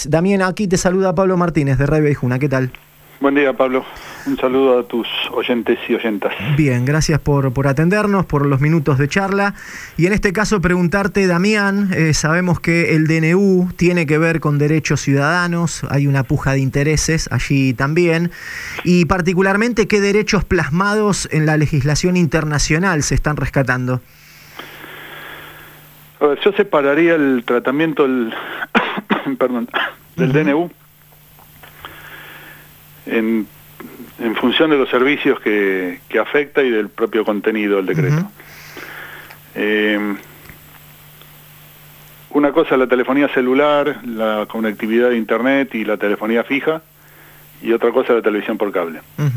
Damián, aquí te saluda Pablo Martínez de Radio Aijuna, ¿qué tal? Buen día, Pablo. Un saludo a tus oyentes y oyentas. Bien, gracias por atendernos, por los minutos de charla. Y en este caso preguntarte, Damián, sabemos que el DNU tiene que ver con derechos ciudadanos, hay una puja de intereses allí también, y particularmente qué derechos plasmados en la legislación internacional se están rescatando. A ver, yo separaría el tratamiento del DNU en función de los servicios que afecta y del propio contenido del decreto. Una cosa es la telefonía celular, la conectividad de internet y la telefonía fija, y otra cosa es la televisión por cable.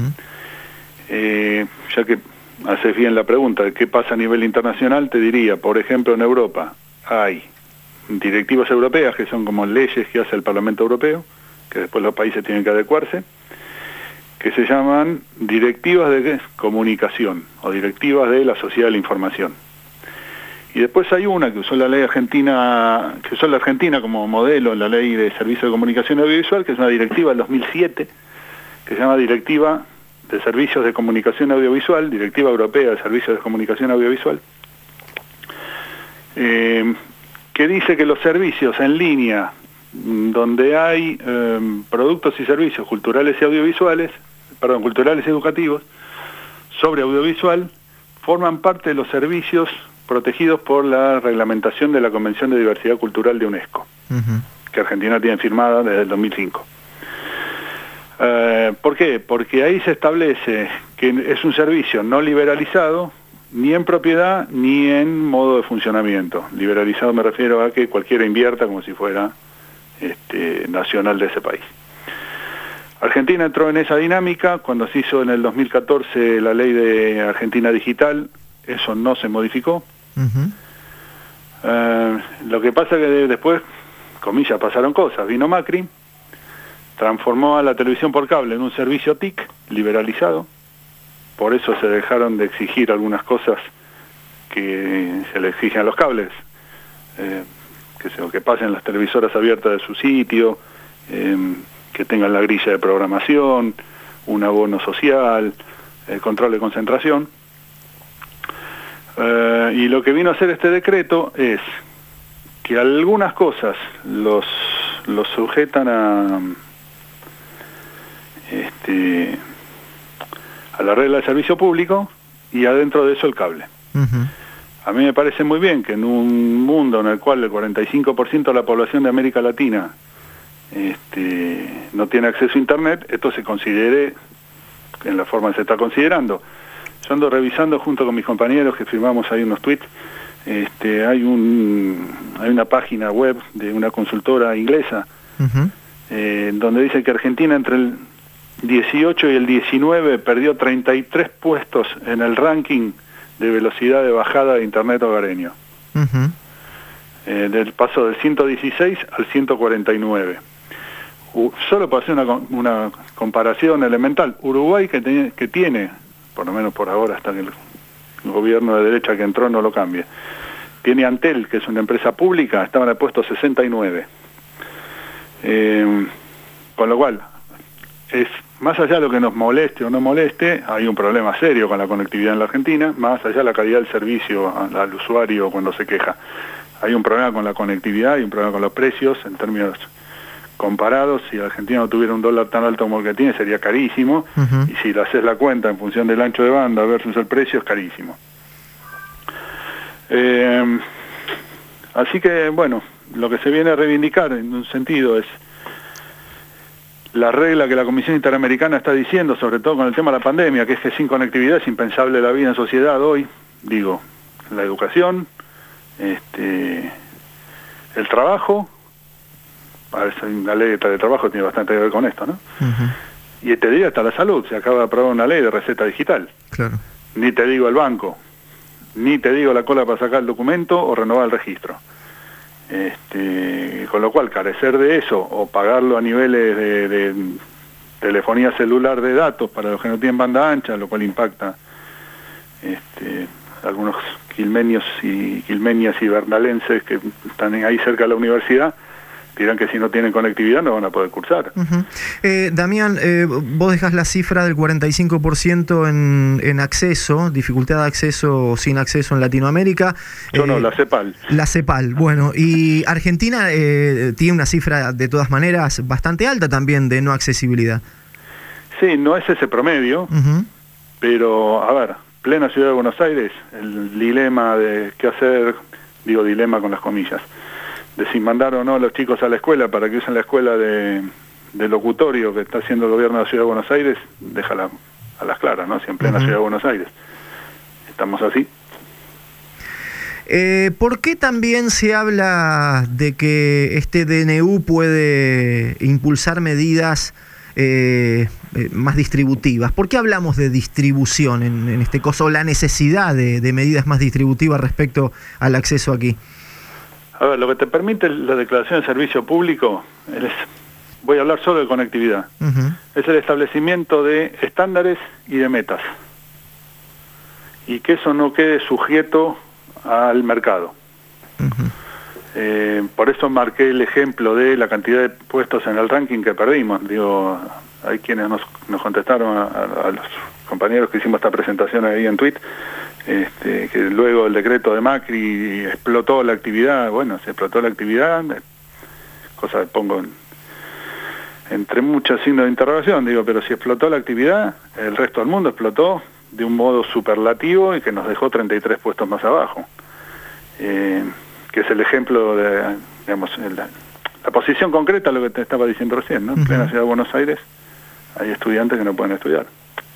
Ya que haces bien la pregunta de qué pasa a nivel internacional, te diría, por ejemplo, en Europa hay directivas europeas que son como leyes que hace el Parlamento Europeo, que después los países tienen que adecuarse, que se llaman directivas de comunicación o directivas de la sociedad de la información. Y después hay una que usó la ley argentina, que usó la Argentina como modelo en la ley de servicios de comunicación audiovisual, que es una directiva del 2007, que se llama Directiva de Servicios de Comunicación Audiovisual, Directiva Europea de Servicios de Comunicación Audiovisual, que dice que los servicios en línea donde hay productos y servicios culturales y audiovisuales, culturales y educativos, sobre audiovisual, forman parte de los servicios protegidos por la reglamentación de la Convención de Diversidad Cultural de UNESCO, que Argentina tiene firmada desde el 2005. ¿Por qué? Porque ahí se establece que es un servicio no liberalizado, ni en propiedad, ni en modo de funcionamiento. Liberalizado me refiero a que cualquiera invierta como si fuera nacional de ese país. Argentina entró en esa dinámica cuando se hizo en el 2014 la ley de Argentina Digital. Eso no se modificó. Lo que pasa es que después, comillas, pasaron cosas. Vino Macri, transformó a la televisión por cable en un servicio TIC liberalizado. Por eso se dejaron de exigir algunas cosas que se le exigen a los cables, que pasen las televisoras abiertas de su sitio, que tengan la grilla de programación, un abono social, control de concentración. Y lo que vino a hacer este decreto es que algunas cosas los sujetan a la regla de servicio público y adentro de eso el cable. A mí me parece muy bien que en un mundo en el cual el 45% de la población de América Latina no tiene acceso a Internet, esto se considere en la forma que se está considerando. Yo ando revisando junto con mis compañeros que firmamos ahí unos tweets. Hay una página web de una consultora inglesa donde dice que Argentina entre el 18 y el 19 perdió 33 puestos en el ranking de velocidad de bajada de Internet hogareño. Del paso del 116 al 149. Solo para hacer una comparación elemental, Uruguay que tiene, por lo menos por ahora hasta que el gobierno de derecha que entró no lo cambie, tiene Antel, que es una empresa pública, estaba en el puesto 69. Con lo cual, más allá de lo que nos moleste o no moleste, hay un problema serio con la conectividad en la Argentina, más allá de la calidad del servicio al usuario cuando se queja. Hay un problema con la conectividad, hay un problema con los precios, en términos comparados. Si Argentina no tuviera un dólar tan alto como el que tiene, sería carísimo, y si le haces la cuenta en función del ancho de banda versus el precio, es carísimo. Así que, bueno, lo que se viene a reivindicar en un sentido es la regla que la Comisión Interamericana está diciendo, sobre todo con el tema de la pandemia, que es que sin conectividad es impensable la vida en sociedad hoy. Digo, la educación, el trabajo, una ley de trabajo tiene bastante que ver con esto, ¿no? Y te digo hasta la salud, se acaba de aprobar una ley de receta digital. Claro. Ni te digo el banco, ni te digo la cola para sacar el documento o renovar el registro. Con lo cual, carecer de eso o pagarlo a niveles de telefonía celular de datos para los que no tienen banda ancha, lo cual impacta algunos quilmenios y quilmenias y bernalenses que están ahí cerca de la universidad, dirán que si no tienen conectividad no van a poder cursar. Damián, vos dejás la cifra del 45% en acceso, dificultad de acceso o sin acceso en Latinoamérica. Yo no, la CEPAL. La CEPAL, bueno, y Argentina tiene una cifra de todas maneras bastante alta también de no accesibilidad. Sí, no es ese promedio, pero a ver, plena ciudad de Buenos Aires, el dilema de qué hacer, digo dilema con las comillas, de si mandar o no a los chicos a la escuela para que usen la escuela de locutorio que está haciendo el gobierno de la Ciudad de Buenos Aires, déjala a las claras, ¿no? Si en plena Ciudad de Buenos Aires estamos así. ¿Por qué también se habla de que este DNU puede impulsar medidas más distributivas? ¿Por qué hablamos de distribución en este caso, o la necesidad de medidas más distributivas respecto al acceso aquí? A ver, lo que te permite la declaración de servicio público, voy a hablar solo de conectividad, es el establecimiento de estándares y de metas, y que eso no quede sujeto al mercado. Por eso marqué el ejemplo de la cantidad de puestos en el ranking que perdimos. Digo, hay quienes nos contestaron a los compañeros que hicimos esta presentación ahí en Twitter, que luego el decreto de Macri explotó la actividad. Bueno, se explotó la actividad, cosa que pongo entre muchos signos de interrogación, digo, pero si explotó la actividad, el resto del mundo explotó de un modo superlativo y que nos dejó 33 puestos más abajo, que es el ejemplo de, digamos, la posición concreta de lo que te estaba diciendo recién, ¿no? En plena Ciudad de Buenos Aires hay estudiantes que no pueden estudiar.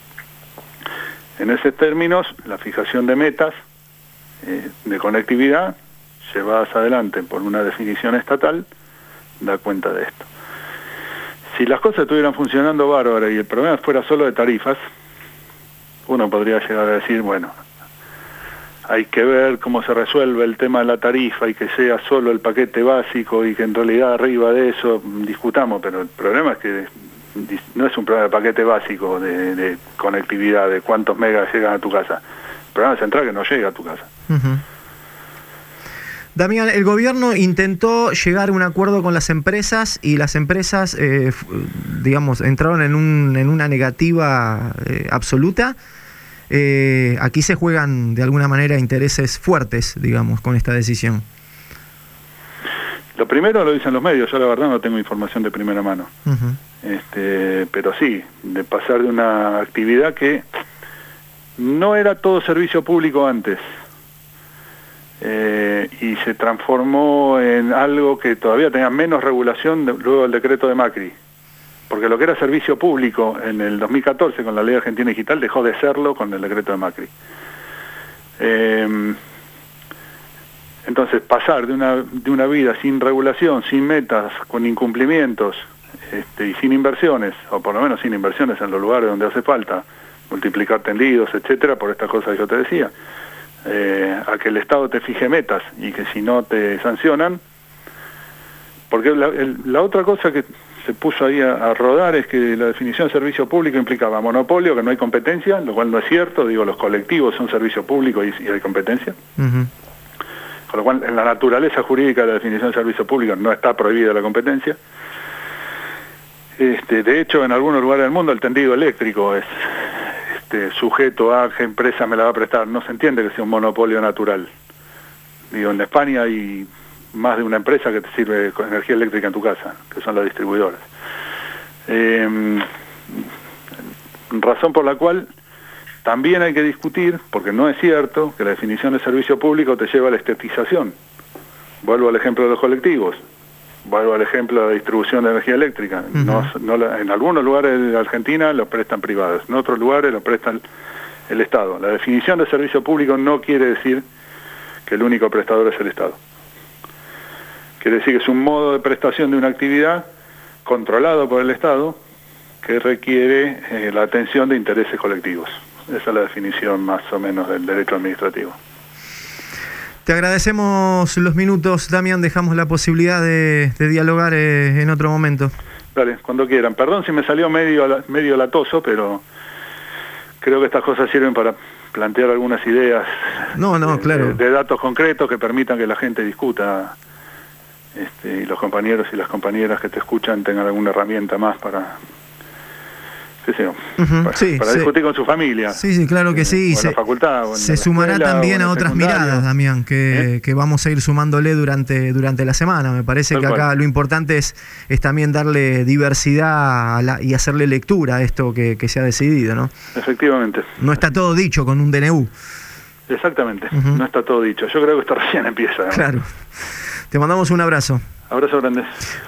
En esos términos, la fijación de metas de conectividad llevadas adelante por una definición estatal da cuenta de esto. Si las cosas estuvieran funcionando bárbaro y el problema fuera solo de tarifas, uno podría llegar a decir, bueno, hay que ver cómo se resuelve el tema de la tarifa y que sea solo el paquete básico y que en realidad arriba de eso discutamos, pero el problema es que no es un problema de paquete básico de conectividad, de cuántos megas llegan a tu casa. El problema central es que no llega a tu casa. Damián, el gobierno intentó llegar a un acuerdo con las empresas y las empresas, digamos, entraron en una negativa absoluta. Aquí se juegan de alguna manera intereses fuertes, digamos, con esta decisión. Lo primero lo dicen los medios, yo la verdad no tengo información de primera mano. Pero sí, de pasar de una actividad que no era todo servicio público antes, y se transformó en algo que todavía tenía menos regulación luego del decreto de Macri, porque lo que era servicio público en el 2014 con la Ley Argentina Digital dejó de serlo con el decreto de Macri. Entonces pasar de una vida sin regulación, sin metas, con incumplimientos y sin inversiones, o por lo menos sin inversiones en los lugares donde hace falta, multiplicar tendidos, etcétera, por estas cosas que yo te decía, a que el Estado te fije metas y que si no te sancionan, porque la otra cosa que se puso ahí a rodar es que la definición de servicio público implicaba monopolio, que no hay competencia, lo cual no es cierto, digo, los colectivos son servicio público y hay competencia. Con lo cual, en la naturaleza jurídica de la definición de servicio público no está prohibida la competencia. De hecho, en algunos lugares del mundo el tendido eléctrico es sujeto a qué empresa me la va a prestar. No se entiende que sea un monopolio natural. Digo, en España hay más de una empresa que te sirve con energía eléctrica en tu casa, que son las distribuidoras. Razón por la cual también hay que discutir, porque no es cierto que la definición de servicio público te lleva a la estetización. Vuelvo al ejemplo de los colectivos, vuelvo al ejemplo de la distribución de energía eléctrica. En algunos lugares de Argentina los prestan privados, en otros lugares los prestan el Estado. La definición de servicio público no quiere decir que el único prestador es el Estado. Quiere decir que es un modo de prestación de una actividad controlado por el Estado que requiere la atención de intereses colectivos. Esa es la definición más o menos del derecho administrativo. Te agradecemos los minutos, Damián. Dejamos la posibilidad de dialogar en otro momento. Dale, cuando quieran. Perdón si me salió medio latoso, pero creo que estas cosas sirven para plantear algunas ideas claro. de datos concretos que permitan que la gente discuta y los compañeros y las compañeras que te escuchan tengan alguna herramienta más para para discutir con su familia. Sí, claro que sí. O en la facultad. O en se la sumará escuela, también a otras miradas, Damián, que vamos a ir sumándole durante la semana. Me parece Tal que acá cual. lo importante es también darle diversidad y hacerle lectura a esto que se ha decidido, ¿no? Efectivamente. No está todo dicho con un DNU. Exactamente, no está todo dicho. Yo creo que esto recién empieza, ¿no? Claro. Te mandamos un abrazo. Abrazo grande.